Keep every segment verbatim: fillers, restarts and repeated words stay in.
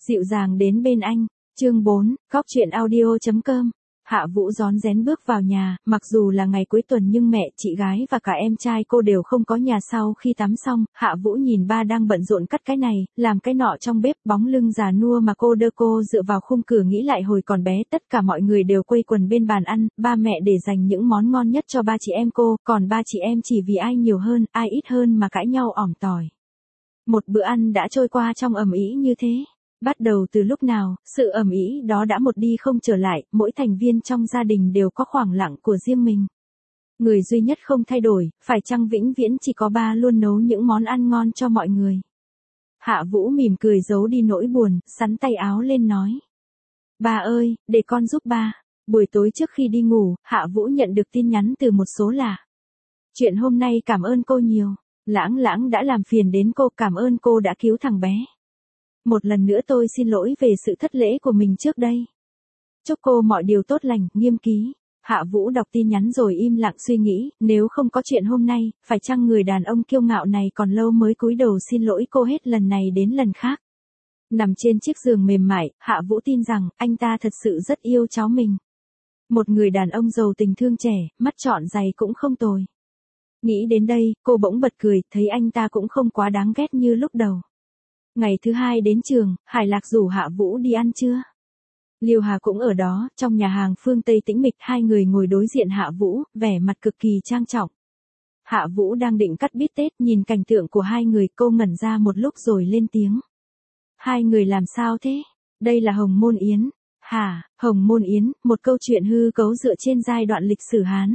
Dịu dàng đến bên anh. Chương bốn, Góc truyện audio chấm com. Hạ Vũ rón rén bước vào nhà, mặc dù là ngày cuối tuần nhưng mẹ, chị gái và cả em trai cô đều không có nhà. Sau khi tắm xong, Hạ Vũ nhìn ba đang bận rộn cắt cái này, làm cái nọ trong bếp, bóng lưng già nua mà cô đơ cô dựa vào khung cửa nghĩ lại hồi còn bé, tất cả mọi người đều quây quần bên bàn ăn, ba mẹ để dành những món ngon nhất cho ba chị em cô, còn ba chị em chỉ vì ai nhiều hơn, ai ít hơn mà cãi nhau ỏm tỏi. Một bữa ăn đã trôi qua trong ầm ĩ như thế. Bắt đầu từ lúc nào, sự ầm ĩ đó đã một đi không trở lại, mỗi thành viên trong gia đình đều có khoảng lặng của riêng mình. Người duy nhất không thay đổi, phải chăng vĩnh viễn chỉ có ba luôn nấu những món ăn ngon cho mọi người. Hạ Vũ mỉm cười giấu đi nỗi buồn, xắn tay áo lên nói. Ba ơi, để con giúp ba. Buổi tối trước khi đi ngủ, Hạ Vũ nhận được tin nhắn từ một số lạ. Chuyện hôm nay cảm ơn cô nhiều. Lãng Lãng đã làm phiền đến cô, cảm ơn cô đã cứu thằng bé. Một lần nữa tôi xin lỗi về sự thất lễ của mình trước đây. Chúc cô mọi điều tốt lành, Nghiêm ký. Hạ Vũ đọc tin nhắn rồi im lặng suy nghĩ, nếu không có chuyện hôm nay, phải chăng người đàn ông kiêu ngạo này còn lâu mới cúi đầu xin lỗi cô hết lần này đến lần khác. Nằm trên chiếc giường mềm mại, Hạ Vũ tin rằng anh ta thật sự rất yêu cháu mình. Một người đàn ông giàu tình thương trẻ, mắt trọn dày cũng không tồi. Nghĩ đến đây, cô bỗng bật cười, thấy anh ta cũng không quá đáng ghét như lúc đầu. Ngày thứ hai đến trường, Hải Lạc rủ Hạ Vũ đi ăn trưa. Liêu Hà cũng ở đó, trong nhà hàng phương Tây tĩnh mịch, hai người ngồi đối diện Hạ Vũ, vẻ mặt cực kỳ trang trọng. Hạ Vũ đang định cắt bít tết, nhìn cảnh tượng của hai người, cô ngẩn ra một lúc rồi lên tiếng. Hai người làm sao thế? Đây là Hồng Môn Yến. Hả, Hồng Môn Yến, một câu chuyện hư cấu dựa trên giai đoạn lịch sử Hán.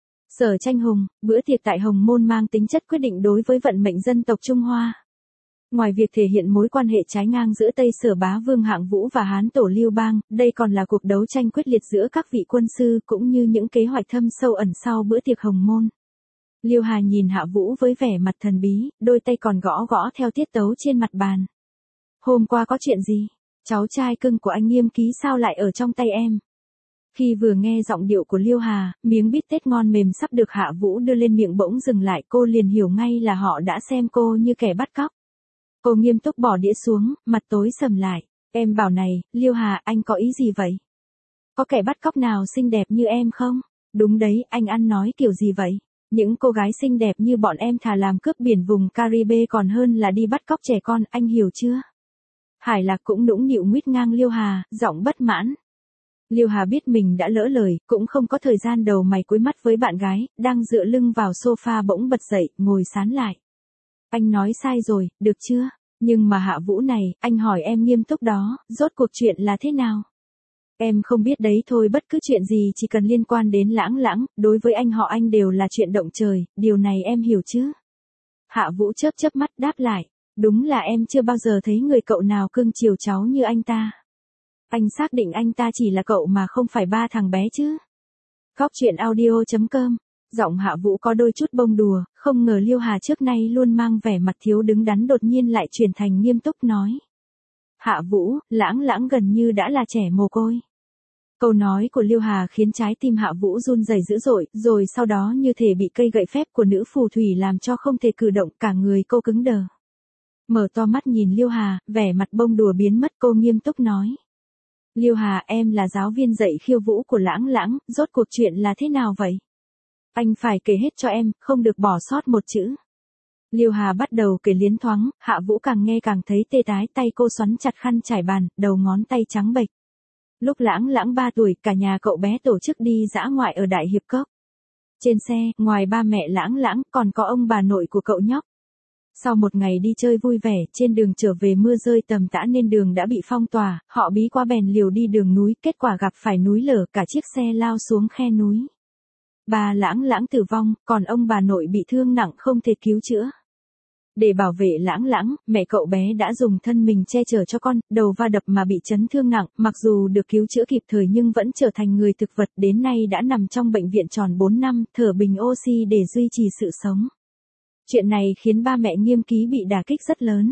Sở Tranh Hùng, bữa tiệc tại Hồng Môn mang tính chất quyết định đối với vận mệnh dân tộc Trung Hoa. Ngoài việc thể hiện mối quan hệ trái ngang giữa Tây Sở Bá Vương Hạng Vũ và Hán Tổ Lưu Bang, đây còn là cuộc đấu tranh quyết liệt giữa các vị quân sư cũng như những kế hoạch thâm sâu ẩn sau bữa tiệc Hồng Môn. Liêu Hà nhìn Hạ Vũ với vẻ mặt thần bí, đôi tay còn gõ gõ theo tiết tấu trên mặt bàn. Hôm qua có chuyện gì? Cháu trai cưng của anh Nghiêm ký sao lại ở trong tay em? Khi vừa nghe giọng điệu của Liêu Hà, miếng bít tết ngon mềm sắp được Hạ Vũ đưa lên miệng bỗng dừng lại, cô liền hiểu ngay là họ đã xem cô như kẻ bắt cóc. Cô nghiêm túc bỏ đĩa xuống, mặt tối sầm lại. Em bảo này, Liêu Hà, anh có ý gì vậy? Có kẻ bắt cóc nào xinh đẹp như em không? Đúng đấy, anh ăn nói kiểu gì vậy? Những cô gái xinh đẹp như bọn em thà làm cướp biển vùng Caribe còn hơn là đi bắt cóc trẻ con, anh hiểu chưa? Hải Lạc cũng nũng nịu nguýt ngang Liêu Hà, giọng bất mãn. Liêu Hà biết mình đã lỡ lời, cũng không có thời gian đầu mày cúi mắt với bạn gái, đang dựa lưng vào sofa bỗng bật dậy, ngồi sán lại. Anh nói sai rồi, được chưa? Nhưng mà Hạ Vũ này, anh hỏi em nghiêm túc đó, rốt cuộc chuyện là thế nào? Em không biết đấy thôi, bất cứ chuyện gì chỉ cần liên quan đến Lãng Lãng, đối với anh họ anh đều là chuyện động trời, điều này em hiểu chứ? Hạ Vũ chớp chớp mắt đáp lại, đúng là em chưa bao giờ thấy người cậu nào cưng chiều cháu như anh ta. Anh xác định anh ta chỉ là cậu mà không phải ba thằng bé chứ? Góc truyện audio chấm com. Giọng Hạ Vũ có đôi chút bông đùa, không ngờ Liêu Hà trước nay luôn mang vẻ mặt thiếu đứng đắn đột nhiên lại chuyển thành nghiêm túc nói. Hạ Vũ, Lãng Lãng gần như đã là trẻ mồ côi. Câu nói của Liêu Hà khiến trái tim Hạ Vũ run rẩy dữ dội, rồi sau đó như thể bị cây gậy phép của nữ phù thủy làm cho không thể cử động, cả người cô cứng đờ. Mở to mắt nhìn Liêu Hà, vẻ mặt bông đùa biến mất, cô nghiêm túc nói. Liêu Hà, em là giáo viên dạy khiêu vũ của Lãng Lãng, rốt cuộc chuyện là thế nào vậy? Anh phải kể hết cho em, không được bỏ sót một chữ. Liêu Hà bắt đầu kể liến thoáng, Hạ Vũ càng nghe càng thấy tê tái, tay cô xoắn chặt khăn trải bàn, đầu ngón tay trắng bệch. Lúc Lãng Lãng ba tuổi, cả nhà cậu bé tổ chức đi dã ngoại ở Đại Hiệp Cốc. Trên xe, ngoài ba mẹ Lãng Lãng, còn có ông bà nội của cậu nhóc. Sau một ngày đi chơi vui vẻ, trên đường trở về mưa rơi tầm tã nên đường đã bị phong tỏa, họ bí quá bèn liều đi đường núi, kết quả gặp phải núi lở, cả chiếc xe lao xuống khe núi. Bà Lãng Lãng tử vong, còn ông bà nội bị thương nặng không thể cứu chữa. Để bảo vệ Lãng Lãng, mẹ cậu bé đã dùng thân mình che chở cho con, đầu va đập mà bị chấn thương nặng, mặc dù được cứu chữa kịp thời nhưng vẫn trở thành người thực vật, đến nay đã nằm trong bệnh viện tròn bốn năm, thở bình oxy để duy trì sự sống. Chuyện này khiến ba mẹ Nghiêm ký bị đả kích rất lớn.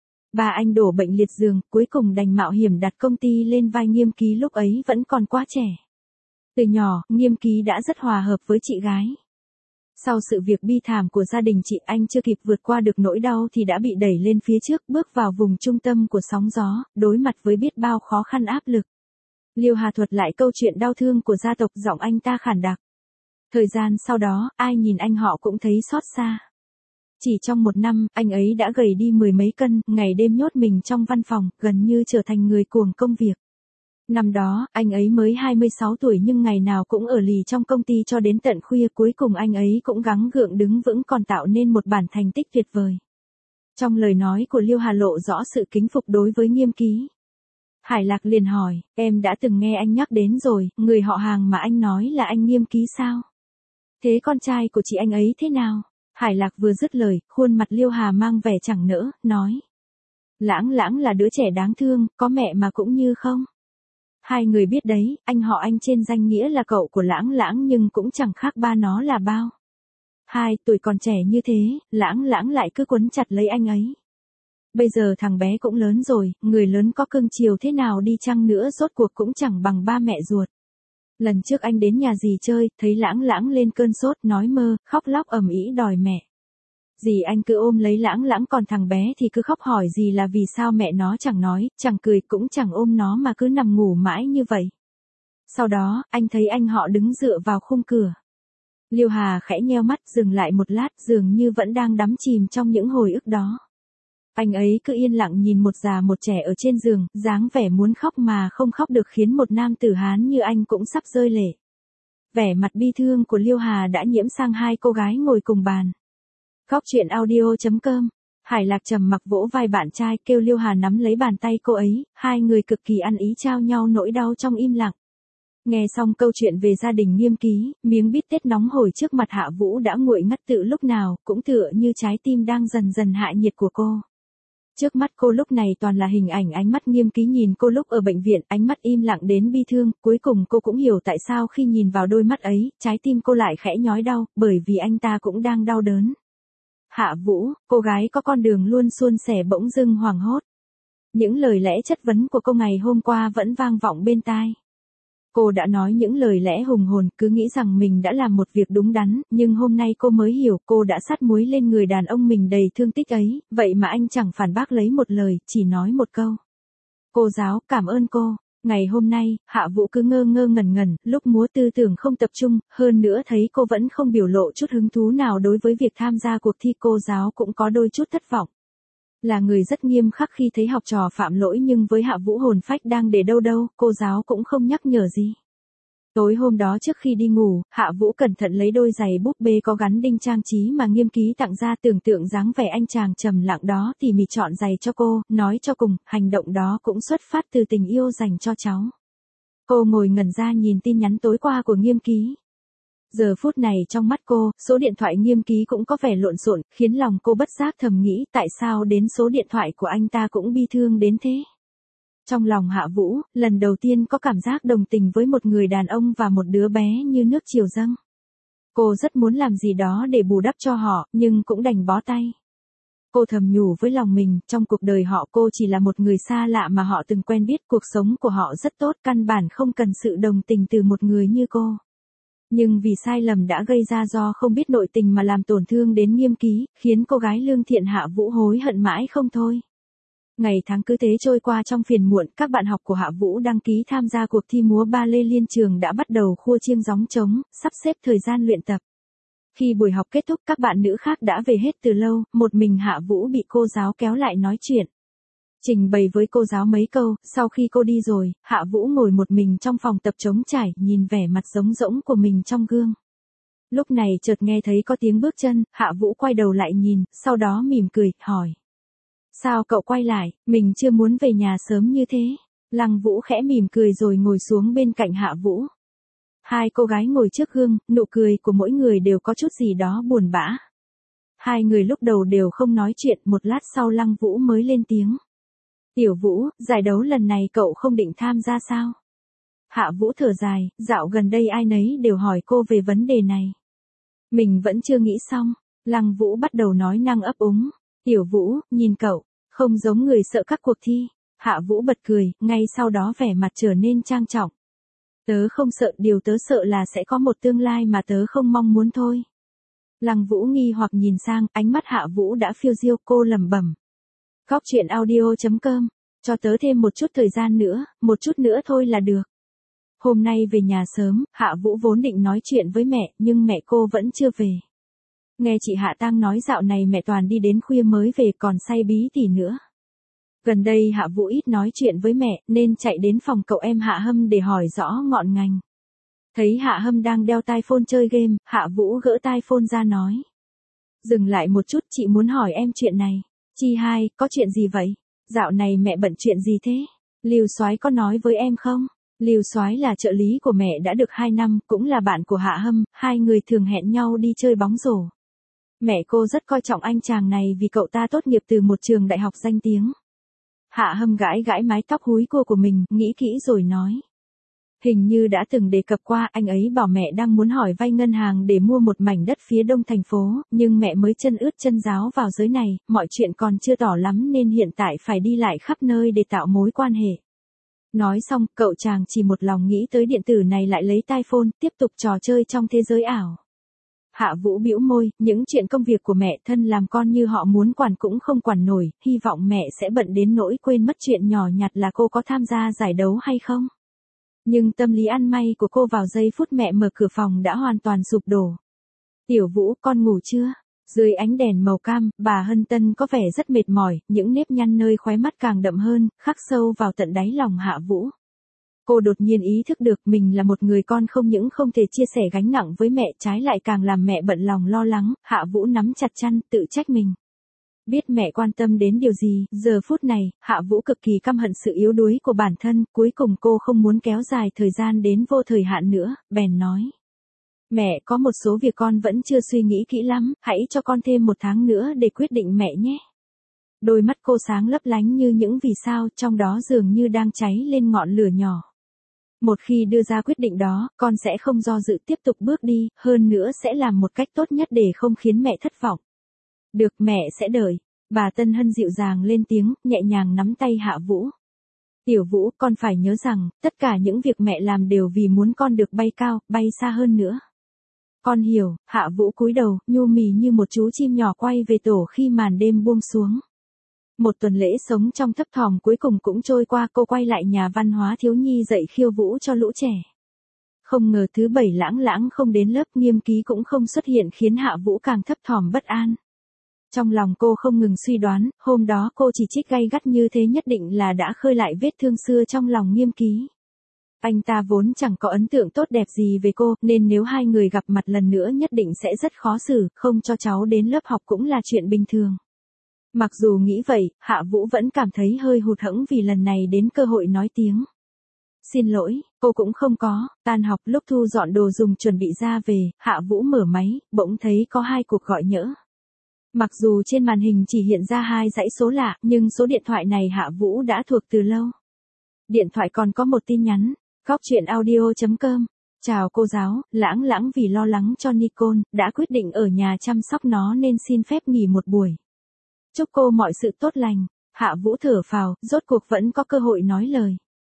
Ba anh đổ bệnh liệt giường, cuối cùng đành mạo hiểm đặt công ty lên vai Nghiêm ký, lúc ấy vẫn còn quá trẻ. Từ nhỏ, Nghiêm ký đã rất hòa hợp với chị gái. Sau sự việc bi thảm của gia đình chị, anh chưa kịp vượt qua được nỗi đau thì đã bị đẩy lên phía trước, bước vào vùng trung tâm của sóng gió, đối mặt với biết bao khó khăn áp lực. Liêu Hà thuật lại câu chuyện đau thương của gia tộc, giọng anh ta khàn đặc. Thời gian sau đó, ai nhìn anh họ cũng thấy xót xa. Chỉ trong một năm, anh ấy đã gầy đi mười mấy cân, ngày đêm nhốt mình trong văn phòng, gần như trở thành người cuồng công việc. Năm đó, anh ấy mới hai mươi sáu tuổi nhưng ngày nào cũng ở lì trong công ty cho đến tận khuya, cuối cùng anh ấy cũng gắng gượng đứng vững còn tạo nên một bản thành tích tuyệt vời. Trong lời nói của Liêu Hà lộ rõ sự kính phục đối với Nghiêm Ký. Hải Lạc liền hỏi, em đã từng nghe anh nhắc đến rồi, người họ hàng mà anh nói là anh Nghiêm Ký sao? Thế con trai của chị anh ấy thế nào? Hải Lạc vừa dứt lời, khuôn mặt Liêu Hà mang vẻ chẳng nỡ, nói. Lãng Lãng là đứa trẻ đáng thương, có mẹ mà cũng như không. Hai người biết đấy, anh họ anh trên danh nghĩa là cậu của Lãng Lãng nhưng cũng chẳng khác ba nó là bao. Hai, tuổi còn trẻ như thế, Lãng Lãng lại cứ quấn chặt lấy anh ấy. Bây giờ thằng bé cũng lớn rồi, người lớn có cưng chiều thế nào đi chăng nữa rốt cuộc cũng chẳng bằng ba mẹ ruột. Lần trước anh đến nhà dì chơi, thấy Lãng Lãng lên cơn sốt, nói mơ, khóc lóc ầm ĩ đòi mẹ. Dì anh cứ ôm lấy Lãng Lãng, còn thằng bé thì cứ khóc hỏi dì là vì sao mẹ nó chẳng nói, chẳng cười cũng chẳng ôm nó mà cứ nằm ngủ mãi như vậy. Sau đó, anh thấy anh họ đứng dựa vào khung cửa. Liêu Hà khẽ nheo mắt, dừng lại một lát, dường như vẫn đang đắm chìm trong những hồi ức đó. Anh ấy cứ yên lặng nhìn một già một trẻ ở trên giường, dáng vẻ muốn khóc mà không khóc được khiến một nam tử Hán như anh cũng sắp rơi lệ. Vẻ mặt bi thương của Liêu Hà đã nhiễm sang hai cô gái ngồi cùng bàn. Góc truyện audio chấm com. Hải Lạc trầm mặc vỗ vai bạn trai, kêu Liêu Hà nắm lấy bàn tay cô ấy, hai người cực kỳ ăn ý trao nhau nỗi đau trong im lặng. Nghe xong câu chuyện về gia đình Nghiêm Ký, miếng bít tết nóng hổi trước mặt Hạ Vũ đã nguội ngắt từ lúc nào, cũng tựa như trái tim đang dần dần hạ nhiệt của cô. Trước mắt cô lúc này toàn là hình ảnh ánh mắt Nghiêm Ký nhìn cô lúc ở bệnh viện, ánh mắt im lặng đến bi thương, cuối cùng cô cũng hiểu tại sao khi nhìn vào đôi mắt ấy, trái tim cô lại khẽ nhói đau, bởi vì anh ta cũng đang đau đớn. Hạ Vũ, cô gái có con đường luôn suôn sẻ bỗng dưng hoảng hốt. Những lời lẽ chất vấn của cô ngày hôm qua vẫn vang vọng bên tai. Cô đã nói những lời lẽ hùng hồn, cứ nghĩ rằng mình đã làm một việc đúng đắn, nhưng hôm nay cô mới hiểu cô đã sắt muối lên người đàn ông mình đầy thương tích ấy, vậy mà anh chẳng phản bác lấy một lời, chỉ nói một câu. Cô giáo, cảm ơn cô. Ngày hôm nay, Hạ Vũ cứ ngơ ngơ ngẩn ngẩn, lúc múa tư tưởng không tập trung, hơn nữa thấy cô vẫn không biểu lộ chút hứng thú nào đối với việc tham gia cuộc thi, cô giáo cũng có đôi chút thất vọng. Là người rất nghiêm khắc khi thấy học trò phạm lỗi nhưng với Hạ Vũ hồn phách đang để đâu đâu, cô giáo cũng không nhắc nhở gì. Tối hôm đó trước khi đi ngủ, Hạ Vũ cẩn thận lấy đôi giày búp bê có gắn đinh trang trí mà Nghiêm Ký tặng ra, tưởng tượng dáng vẻ anh chàng trầm lặng đó tỉ mỉ chọn giày cho cô, nói cho cùng, hành động đó cũng xuất phát từ tình yêu dành cho cháu. Cô ngồi ngẩn ra nhìn tin nhắn tối qua của Nghiêm Ký. Giờ phút này trong mắt cô, số điện thoại Nghiêm Ký cũng có vẻ lộn xộn, khiến lòng cô bất giác thầm nghĩ tại sao đến số điện thoại của anh ta cũng bi thương đến thế. Trong lòng Hạ Vũ, lần đầu tiên có cảm giác đồng tình với một người đàn ông và một đứa bé như nước triều dâng. Cô rất muốn làm gì đó để bù đắp cho họ, nhưng cũng đành bó tay. Cô thầm nhủ với lòng mình, trong cuộc đời họ cô chỉ là một người xa lạ mà họ từng quen biết, cuộc sống của họ rất tốt, căn bản không cần sự đồng tình từ một người như cô. Nhưng vì sai lầm đã gây ra do không biết nội tình mà làm tổn thương đến Nghiêm Ký, khiến cô gái lương thiện Hạ Vũ hối hận mãi không thôi. Ngày tháng cứ thế trôi qua trong phiền muộn, các bạn học của Hạ Vũ đăng ký tham gia cuộc thi múa ba lê liên trường đã bắt đầu khua chiêng gióng trống, sắp xếp thời gian luyện tập. Khi buổi học kết thúc, các bạn nữ khác đã về hết từ lâu, một mình Hạ Vũ bị cô giáo kéo lại nói chuyện. Trình bày với cô giáo mấy câu, sau khi cô đi rồi, Hạ Vũ ngồi một mình trong phòng tập trống trải, nhìn vẻ mặt trống rỗng của mình trong gương. Lúc này chợt nghe thấy có tiếng bước chân, Hạ Vũ quay đầu lại nhìn, sau đó mỉm cười, hỏi. Sao cậu quay lại, mình chưa muốn về nhà sớm như thế. Lăng Vũ khẽ mỉm cười rồi ngồi xuống bên cạnh Hạ Vũ. Hai cô gái ngồi trước gương, nụ cười của mỗi người đều có chút gì đó buồn bã. Hai người lúc đầu đều không nói chuyện, một lát sau Lăng Vũ mới lên tiếng. Tiểu Vũ, giải đấu lần này cậu không định tham gia sao? Hạ Vũ thở dài, dạo gần đây ai nấy đều hỏi cô về vấn đề này. Mình vẫn chưa nghĩ xong. Lăng Vũ bắt đầu nói năng ấp úng. Tiểu Vũ, nhìn cậu, không giống người sợ các cuộc thi. Hạ Vũ bật cười, ngay sau đó vẻ mặt trở nên trang trọng. Tớ không sợ, điều tớ sợ là sẽ có một tương lai mà tớ không mong muốn thôi. Lăng Vũ nghi hoặc nhìn sang, ánh mắt Hạ Vũ đã phiêu diêu, cô lẩm bẩm. Góc truyện audio chấm com, cho tớ thêm một chút thời gian nữa, một chút nữa thôi là được. Hôm nay về nhà sớm, Hạ Vũ vốn định nói chuyện với mẹ, nhưng mẹ cô vẫn chưa về. Nghe chị Hạ Tăng nói dạo này mẹ toàn đi đến khuya mới về còn say bí tỉ nữa. Gần đây Hạ Vũ ít nói chuyện với mẹ, nên chạy đến phòng cậu em Hạ Hâm để hỏi rõ ngọn ngành. Thấy Hạ Hâm đang đeo tai phone chơi game, Hạ Vũ gỡ tai phone ra nói. Dừng lại một chút, chị muốn hỏi em chuyện này. Chi hai, có chuyện gì vậy? Dạo này mẹ bận chuyện gì thế? Lưu Soái có nói với em không? Lưu Soái là trợ lý của mẹ đã được hai năm, cũng là bạn của Hạ Hâm, hai người thường hẹn nhau đi chơi bóng rổ. Mẹ cô rất coi trọng anh chàng này vì cậu ta tốt nghiệp từ một trường đại học danh tiếng. Hạ Hâm gãi gãi mái tóc húi cua của mình, nghĩ kỹ rồi nói. Hình như đã từng đề cập qua, anh ấy bảo mẹ đang muốn hỏi vay ngân hàng để mua một mảnh đất phía đông thành phố, nhưng mẹ mới chân ướt chân ráo vào giới này, mọi chuyện còn chưa tỏ lắm nên hiện tại phải đi lại khắp nơi để tạo mối quan hệ. Nói xong, cậu chàng chỉ một lòng nghĩ tới điện tử này lại lấy tai phone, tiếp tục trò chơi trong thế giới ảo. Hạ Vũ bĩu môi, những chuyện công việc của mẹ thân làm con như họ muốn quản cũng không quản nổi, hy vọng mẹ sẽ bận đến nỗi quên mất chuyện nhỏ nhặt là cô có tham gia giải đấu hay không. Nhưng tâm lý ăn may của cô vào giây phút mẹ mở cửa phòng đã hoàn toàn sụp đổ. Tiểu Vũ, con ngủ chưa? Dưới ánh đèn màu cam, bà Hân Tân có vẻ rất mệt mỏi, những nếp nhăn nơi khóe mắt càng đậm hơn, khắc sâu vào tận đáy lòng Hạ Vũ. Cô đột nhiên ý thức được mình là một người con không những không thể chia sẻ gánh nặng với mẹ, trái lại càng làm mẹ bận lòng lo lắng. Hạ Vũ nắm chặt chăn, tự trách mình. Biết mẹ quan tâm đến điều gì, giờ phút này, Hạ Vũ cực kỳ căm hận sự yếu đuối của bản thân, cuối cùng cô không muốn kéo dài thời gian đến vô thời hạn nữa, bèn nói. Mẹ, có một số việc con vẫn chưa suy nghĩ kỹ lắm, hãy cho con thêm một tháng nữa để quyết định mẹ nhé. Đôi mắt cô sáng lấp lánh như những vì sao, trong đó dường như đang cháy lên ngọn lửa nhỏ. Một khi đưa ra quyết định đó, con sẽ không do dự tiếp tục bước đi, hơn nữa sẽ làm một cách tốt nhất để không khiến mẹ thất vọng. Được, mẹ sẽ đợi. Bà Tân Hân dịu dàng lên tiếng, nhẹ nhàng nắm tay Hạ Vũ. Tiểu Vũ, con phải nhớ rằng, tất cả những việc mẹ làm đều vì muốn con được bay cao, bay xa hơn nữa. Con hiểu. Hạ Vũ cúi đầu, nhu mì như một chú chim nhỏ quay về tổ khi màn đêm buông xuống. Một tuần lễ sống trong thấp thỏm cuối cùng cũng trôi qua, cô quay lại nhà văn hóa thiếu nhi dạy khiêu vũ cho lũ trẻ. Không ngờ thứ bảy Lãng Lãng không đến lớp, Nghiêm Ký cũng không xuất hiện khiến Hạ Vũ càng thấp thỏm bất an. Trong lòng cô không ngừng suy đoán, hôm đó cô chỉ trích gay gắt như thế nhất định là đã khơi lại vết thương xưa trong lòng Nghiêm Ký. Anh ta vốn chẳng có ấn tượng tốt đẹp gì về cô, nên nếu hai người gặp mặt lần nữa nhất định sẽ rất khó xử, không cho cháu đến lớp học cũng là chuyện bình thường. Mặc dù nghĩ vậy, Hạ Vũ vẫn cảm thấy hơi hụt hẫng vì lần này đến cơ hội nói tiếng. Xin lỗi, cô cũng không có. Tan học lúc thu dọn đồ dùng chuẩn bị ra về, Hạ Vũ mở máy, bỗng thấy có hai cuộc gọi nhỡ. Mặc dù trên màn hình chỉ hiện ra hai dãy số lạ, nhưng số điện thoại này Hạ Vũ đã thuộc từ lâu. Điện thoại còn có một tin nhắn. Góc truyện audio chấm com. Chào cô giáo, Lãng Lãng vì lo lắng cho Nicole, đã quyết định ở nhà chăm sóc nó nên xin phép nghỉ một buổi. Chúc cô mọi sự tốt lành. Hạ Vũ thở phào, rốt cuộc vẫn có cơ hội nói lời.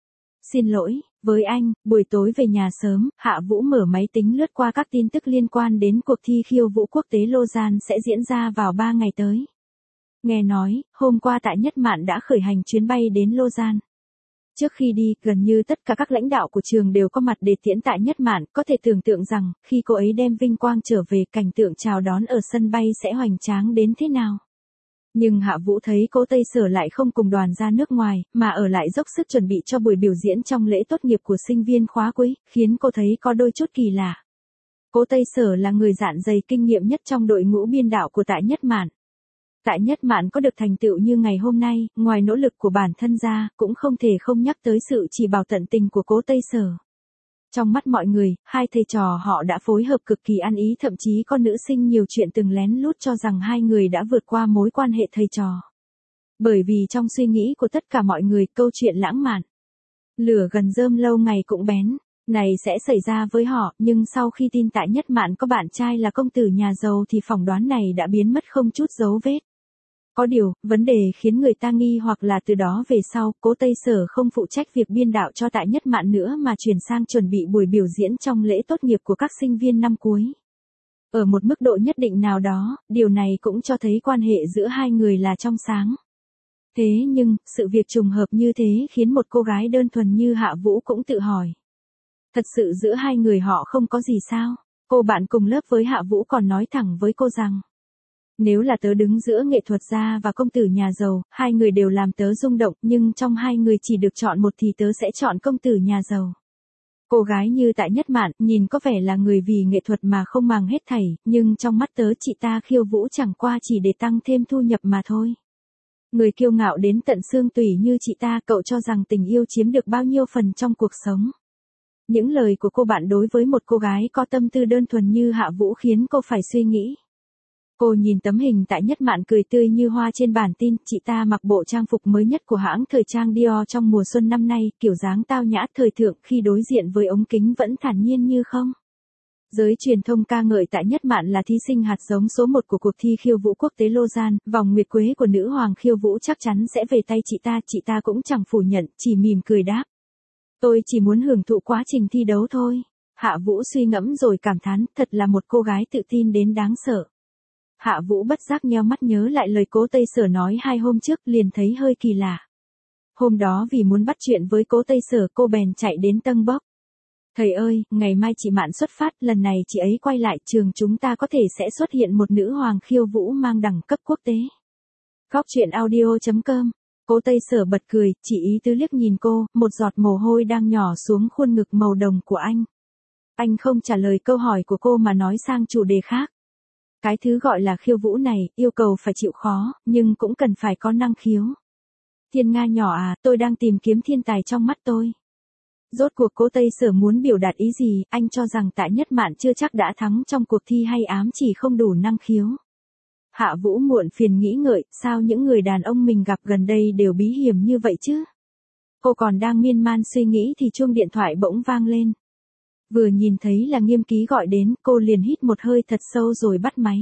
Xin lỗi, với anh, buổi tối về nhà sớm, Hạ Vũ mở máy tính lướt qua các tin tức liên quan đến cuộc thi khiêu vũ quốc tế Lausanne sẽ diễn ra vào ba ngày tới. Nghe nói, hôm qua Tạ Nhất Mạn đã khởi hành chuyến bay đến Lausanne. Trước khi đi, gần như tất cả các lãnh đạo của trường đều có mặt để tiễn Tạ Nhất Mạn, có thể tưởng tượng rằng, khi cô ấy đem vinh quang trở về, cảnh tượng chào đón ở sân bay sẽ hoành tráng đến thế nào. Nhưng Hạ Vũ thấy Cố Tây Sở lại không cùng đoàn ra nước ngoài, mà ở lại dốc sức chuẩn bị cho buổi biểu diễn trong lễ tốt nghiệp của sinh viên khóa cuối, khiến cô thấy có đôi chút kỳ lạ. Cố Tây Sở là người dạn dày kinh nghiệm nhất trong đội ngũ biên đạo của Tạ Nhất Mạn. Tạ Nhất Mạn có được thành tựu như ngày hôm nay, ngoài nỗ lực của bản thân ra, cũng không thể không nhắc tới sự chỉ bảo tận tình của Cố Tây Sở. Trong mắt mọi người, hai thầy trò họ đã phối hợp cực kỳ ăn ý, thậm chí có nữ sinh nhiều chuyện từng lén lút cho rằng hai người đã vượt qua mối quan hệ thầy trò. Bởi vì trong suy nghĩ của tất cả mọi người, câu chuyện lãng mạn, lửa gần rơm lâu ngày cũng bén, này sẽ xảy ra với họ, nhưng sau khi tin Tạ Nhất Mạn có bạn trai là công tử nhà giàu thì phỏng đoán này đã biến mất không chút dấu vết. Có điều, vấn đề khiến người ta nghi hoặc là từ đó về sau, Cố Tây Sở không phụ trách việc biên đạo cho Tạ Nhất Mạn nữa mà chuyển sang chuẩn bị buổi biểu diễn trong lễ tốt nghiệp của các sinh viên năm cuối. Ở một mức độ nhất định nào đó, điều này cũng cho thấy quan hệ giữa hai người là trong sáng. Thế nhưng, sự việc trùng hợp như thế khiến một cô gái đơn thuần như Hạ Vũ cũng tự hỏi. Thật sự giữa hai người họ không có gì sao? Cô bạn cùng lớp với Hạ Vũ còn nói thẳng với cô rằng. Nếu là tớ đứng giữa nghệ thuật gia và công tử nhà giàu, hai người đều làm tớ rung động, nhưng trong hai người chỉ được chọn một thì tớ sẽ chọn công tử nhà giàu. Cô gái như Tạ Nhất Mạn, nhìn có vẻ là người vì nghệ thuật mà không màng hết thảy, nhưng trong mắt tớ chị ta khiêu vũ chẳng qua chỉ để tăng thêm thu nhập mà thôi. Người kiêu ngạo đến tận xương tủy như chị ta, cậu cho rằng tình yêu chiếm được bao nhiêu phần trong cuộc sống. Những lời của cô bạn đối với một cô gái có tâm tư đơn thuần như Hạ Vũ khiến cô phải suy nghĩ. Cô nhìn tấm hình Tạ Nhất Mạn cười tươi như hoa trên bản tin, chị ta mặc bộ trang phục mới nhất của hãng thời trang Dior trong mùa xuân năm nay, kiểu dáng tao nhã thời thượng, khi đối diện với ống kính vẫn thản nhiên như không. Giới truyền thông ca ngợi Tạ Nhất Mạn là thí sinh hạt giống số một của cuộc thi khiêu vũ quốc tế Lausanne, vòng nguyệt quế của nữ hoàng khiêu vũ chắc chắn sẽ về tay chị ta, chị ta cũng chẳng phủ nhận, chỉ mỉm cười đáp. Tôi chỉ muốn hưởng thụ quá trình thi đấu thôi. Hạ Vũ suy ngẫm rồi cảm thán, thật là một cô gái tự tin đến đáng sợ. Hạ Vũ bất giác nheo mắt nhớ lại lời Cố Tây Sở nói hai hôm trước, liền thấy hơi kỳ lạ. Hôm đó vì muốn bắt chuyện với Cố Tây Sở, cô bèn chạy đến Tân Bốc. Thầy ơi, ngày mai chị Mạn xuất phát, lần này chị ấy quay lại trường chúng ta có thể sẽ xuất hiện một nữ hoàng khiêu vũ mang đẳng cấp quốc tế. Góc truyện audio chấm com. Cố Tây Sở bật cười, chỉ ý tứ liếc nhìn cô, một giọt mồ hôi đang nhỏ xuống khuôn ngực màu đồng của anh. Anh không trả lời câu hỏi của cô mà nói sang chủ đề khác. Cái thứ gọi là khiêu vũ này, yêu cầu phải chịu khó, nhưng cũng cần phải có năng khiếu. Thiên Nga nhỏ à, tôi đang tìm kiếm thiên tài trong mắt tôi. Rốt cuộc Cố Tây Sở muốn biểu đạt ý gì, anh cho rằng Tạ Nhất Mạn chưa chắc đã thắng trong cuộc thi hay ám chỉ không đủ năng khiếu. Hạ Vũ muộn phiền nghĩ ngợi, sao những người đàn ông mình gặp gần đây đều bí hiểm như vậy chứ? Cô còn đang miên man suy nghĩ thì chuông điện thoại bỗng vang lên. Vừa nhìn thấy là Nghiêm Ký gọi đến, cô liền hít một hơi thật sâu rồi bắt máy.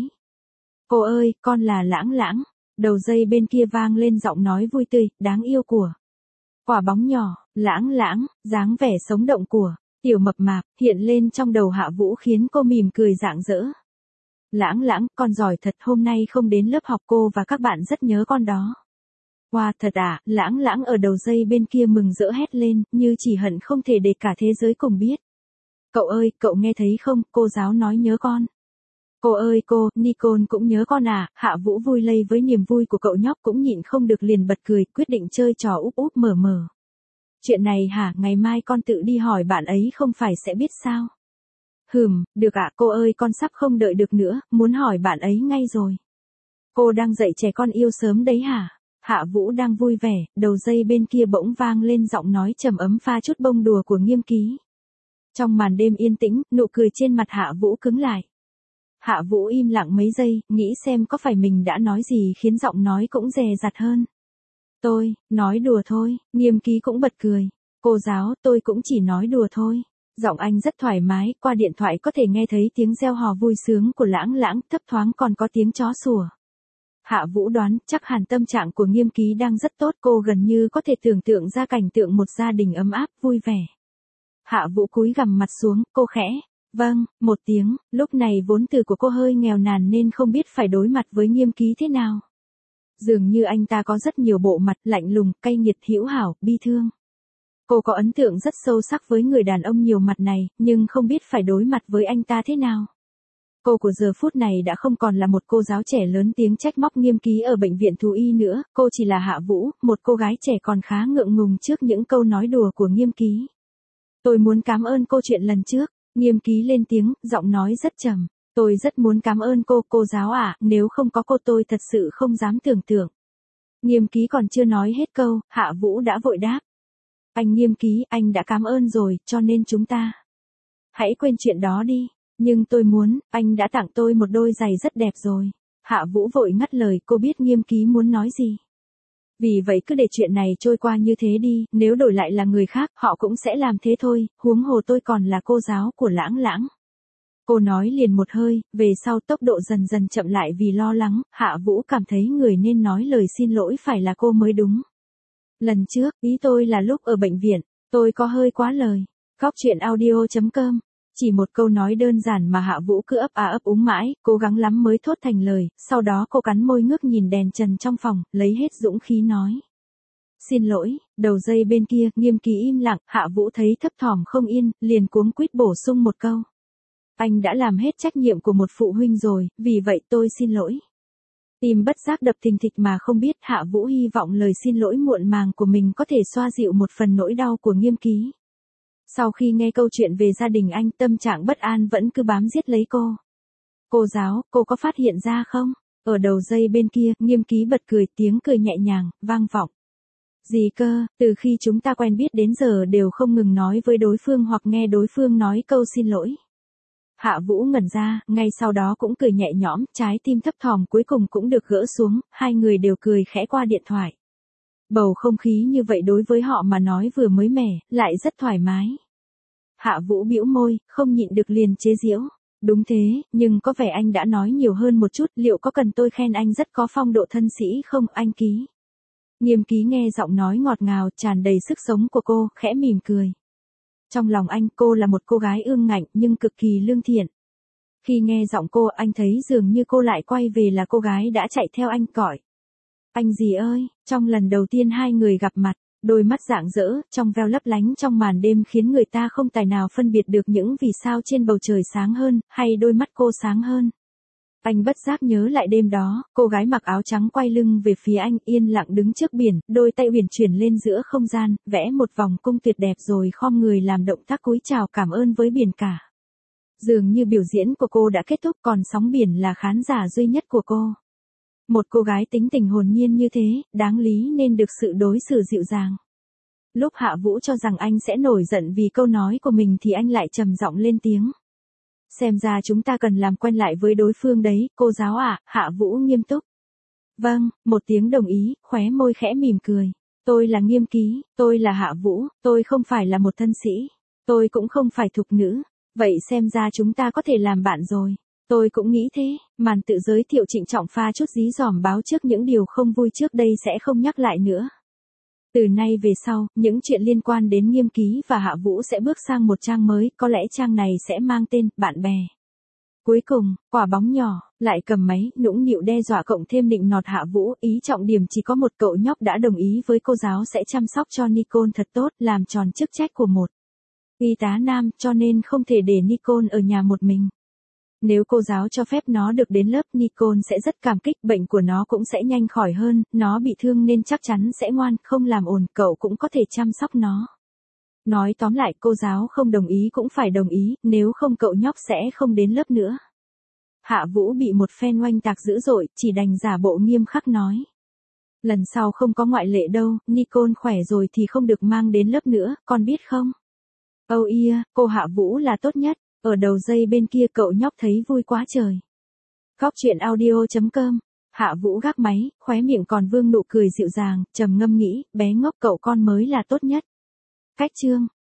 Cô ơi, con là Lãng Lãng. Đầu dây bên kia vang lên giọng nói vui tươi, đáng yêu của. Quả bóng nhỏ, Lãng Lãng, dáng vẻ sống động của, tiểu mập mạp, hiện lên trong đầu Hạ Vũ khiến cô mỉm cười rạng rỡ. Lãng Lãng, con giỏi thật, hôm nay không đến lớp học cô và các bạn rất nhớ con đó. Wow, thật à, Lãng Lãng ở đầu dây bên kia mừng rỡ hét lên, như chỉ hận không thể để cả thế giới cùng biết. Cậu ơi, cậu nghe thấy không, cô giáo nói nhớ con. Cô ơi cô, Nicole cũng nhớ con à, Hạ Vũ vui lây với niềm vui của cậu nhóc cũng nhịn không được liền bật cười, quyết định chơi trò úp úp mở mở. Chuyện này hả, ngày mai con tự đi hỏi bạn ấy không phải sẽ biết sao? Hừm, được ạ, cô ơi con sắp không đợi được nữa, muốn hỏi bạn ấy ngay rồi. Cô đang dạy trẻ con yêu sớm đấy hả? Hạ Vũ đang vui vẻ, đầu dây bên kia bỗng vang lên giọng nói trầm ấm pha chút bông đùa của Nghiêm Ký. Trong màn đêm yên tĩnh, nụ cười trên mặt Hạ Vũ cứng lại. Hạ Vũ im lặng mấy giây, nghĩ xem có phải mình đã nói gì khiến giọng nói cũng dè dặt hơn. Tôi, nói đùa thôi, Nghiêm Ký cũng bật cười. Cô giáo, tôi cũng chỉ nói đùa thôi. Giọng anh rất thoải mái, qua điện thoại có thể nghe thấy tiếng reo hò vui sướng của Lãng Lãng, thấp thoáng còn có tiếng chó sủa. Hạ Vũ đoán, chắc hẳn tâm trạng của Nghiêm Ký đang rất tốt, cô gần như có thể tưởng tượng ra cảnh tượng một gia đình ấm áp, vui vẻ. Hạ Vũ cúi gằm mặt xuống, cô khẽ, vâng, một tiếng, lúc này vốn từ của cô hơi nghèo nàn nên không biết phải đối mặt với Nghiêm Ký thế nào. Dường như anh ta có rất nhiều bộ mặt, lạnh lùng, cay nghiệt, hữu hảo, bi thương. Cô có ấn tượng rất sâu sắc với người đàn ông nhiều mặt này, nhưng không biết phải đối mặt với anh ta thế nào. Cô của giờ phút này đã không còn là một cô giáo trẻ lớn tiếng trách móc Nghiêm Ký ở bệnh viện thú y nữa, cô chỉ là Hạ Vũ, một cô gái trẻ còn khá ngượng ngùng trước những câu nói đùa của Nghiêm Ký. Tôi muốn cảm ơn cô chuyện lần trước, Nghiêm Ký lên tiếng, giọng nói rất trầm. Tôi rất muốn cảm ơn cô, cô giáo ạ, nếu không có cô tôi thật sự không dám tưởng tượng. Nghiêm Ký còn chưa nói hết câu, Hạ Vũ đã vội đáp. Anh Nghiêm Ký, anh đã cảm ơn rồi, cho nên chúng ta. Hãy quên chuyện đó đi, nhưng tôi muốn, anh đã tặng tôi một đôi giày rất đẹp rồi. Hạ Vũ vội ngắt lời, cô biết Nghiêm Ký muốn nói gì. Vì vậy cứ để chuyện này trôi qua như thế đi, nếu đổi lại là người khác, họ cũng sẽ làm thế thôi, huống hồ tôi còn là cô giáo của Lãng Lãng. Cô nói liền một hơi, về sau tốc độ dần dần chậm lại vì lo lắng, Hạ Vũ cảm thấy người nên nói lời xin lỗi phải là cô mới đúng. Lần trước, ý tôi là lúc ở bệnh viện, tôi có hơi quá lời. Góc truyện audio chấm com Chỉ một câu nói đơn giản mà Hạ Vũ cứ ấp à ấp úng mãi, cố gắng lắm mới thốt thành lời, sau đó cô cắn môi ngước nhìn đèn trần trong phòng, lấy hết dũng khí nói. Xin lỗi. Đầu dây bên kia, Nghiêm Ký im lặng, Hạ Vũ thấy thấp thỏm không yên, liền cuống quýt bổ sung một câu. Anh đã làm hết trách nhiệm của một phụ huynh rồi, vì vậy tôi xin lỗi. Tim bất giác đập thình thịch mà không biết Hạ Vũ hy vọng lời xin lỗi muộn màng của mình có thể xoa dịu một phần nỗi đau của Nghiêm Ký. Sau khi nghe câu chuyện về gia đình anh, tâm trạng bất an vẫn cứ bám giết lấy cô. Cô giáo, cô có phát hiện ra không? Ở đầu dây bên kia, Nghiêm Ký bật cười, tiếng cười nhẹ nhàng, vang vọng. Gì cơ, từ khi chúng ta quen biết đến giờ đều không ngừng nói với đối phương hoặc nghe đối phương nói câu xin lỗi. Hạ Vũ ngẩn ra, ngay sau đó cũng cười nhẹ nhõm, trái tim thấp thỏm cuối cùng cũng được gỡ xuống, hai người đều cười khẽ qua điện thoại. Bầu không khí như vậy đối với họ mà nói vừa mới mẻ, lại rất thoải mái. Hạ Vũ bĩu môi, không nhịn được liền chế giễu. Đúng thế, nhưng có vẻ anh đã nói nhiều hơn một chút, liệu có cần tôi khen anh rất có phong độ thân sĩ không, anh Ký? Nghiêm Ký nghe giọng nói ngọt ngào, tràn đầy sức sống của cô, khẽ mỉm cười. Trong lòng anh, cô là một cô gái ương ngạnh nhưng cực kỳ lương thiện. Khi nghe giọng cô, anh thấy dường như cô lại quay về là cô gái đã chạy theo anh gọi. Anh gì ơi, trong lần đầu tiên hai người gặp mặt, đôi mắt rạng rỡ, trong veo lấp lánh trong màn đêm khiến người ta không tài nào phân biệt được những vì sao trên bầu trời sáng hơn, hay đôi mắt cô sáng hơn. Anh bất giác nhớ lại đêm đó, cô gái mặc áo trắng quay lưng về phía anh, yên lặng đứng trước biển, đôi tay uyển chuyển lên giữa không gian, vẽ một vòng cung tuyệt đẹp rồi khom người làm động tác cúi chào cảm ơn với biển cả. Dường như biểu diễn của cô đã kết thúc, còn sóng biển là khán giả duy nhất của cô. Một cô gái tính tình hồn nhiên như thế, đáng lý nên được sự đối xử dịu dàng. Lúc Hạ Vũ cho rằng anh sẽ nổi giận vì câu nói của mình thì anh lại trầm giọng lên tiếng. Xem ra chúng ta cần làm quen lại với đối phương đấy, cô giáo ạ, à, Hạ Vũ nghiêm túc. Vâng, một tiếng đồng ý, khóe môi khẽ mỉm cười. Tôi là Nghiêm Ký, tôi là Hạ Vũ, tôi không phải là một thân sĩ. Tôi cũng không phải thục nữ. Vậy xem ra chúng ta có thể làm bạn rồi. Tôi cũng nghĩ thế, màn tự giới thiệu trịnh trọng pha chút dí dỏm báo trước những điều không vui trước đây sẽ không nhắc lại nữa. Từ nay về sau, những chuyện liên quan đến Nghiêm Ký và Hạ Vũ sẽ bước sang một trang mới, có lẽ trang này sẽ mang tên, bạn bè. Cuối cùng, quả bóng nhỏ, lại cầm máy, nũng nịu đe dọa cộng thêm nịnh nọt Hạ Vũ, ý trọng điểm chỉ có một cậu nhóc đã đồng ý với cô giáo sẽ chăm sóc cho Nicole thật tốt, làm tròn chức trách của một y tá nam, cho nên không thể để Nicole ở nhà một mình. Nếu cô giáo cho phép nó được đến lớp, Nicole sẽ rất cảm kích, bệnh của nó cũng sẽ nhanh khỏi hơn, nó bị thương nên chắc chắn sẽ ngoan, không làm ồn, cậu cũng có thể chăm sóc nó. Nói tóm lại, cô giáo không đồng ý cũng phải đồng ý, nếu không cậu nhóc sẽ không đến lớp nữa. Hạ Vũ bị một phen oanh tạc dữ dội, chỉ đành giả bộ nghiêm khắc nói. Lần sau không có ngoại lệ đâu, Nicole khỏe rồi thì không được mang đến lớp nữa, con biết không? Oh yeah, cô Hạ Vũ là tốt nhất. Ở đầu dây bên kia cậu nhóc thấy vui quá trời. Góc chuyện audio chấm com. Hạ Vũ gác máy, khóe miệng còn vương nụ cười dịu dàng, trầm ngâm nghĩ, bé ngốc cậu con mới là tốt nhất. Cách chương.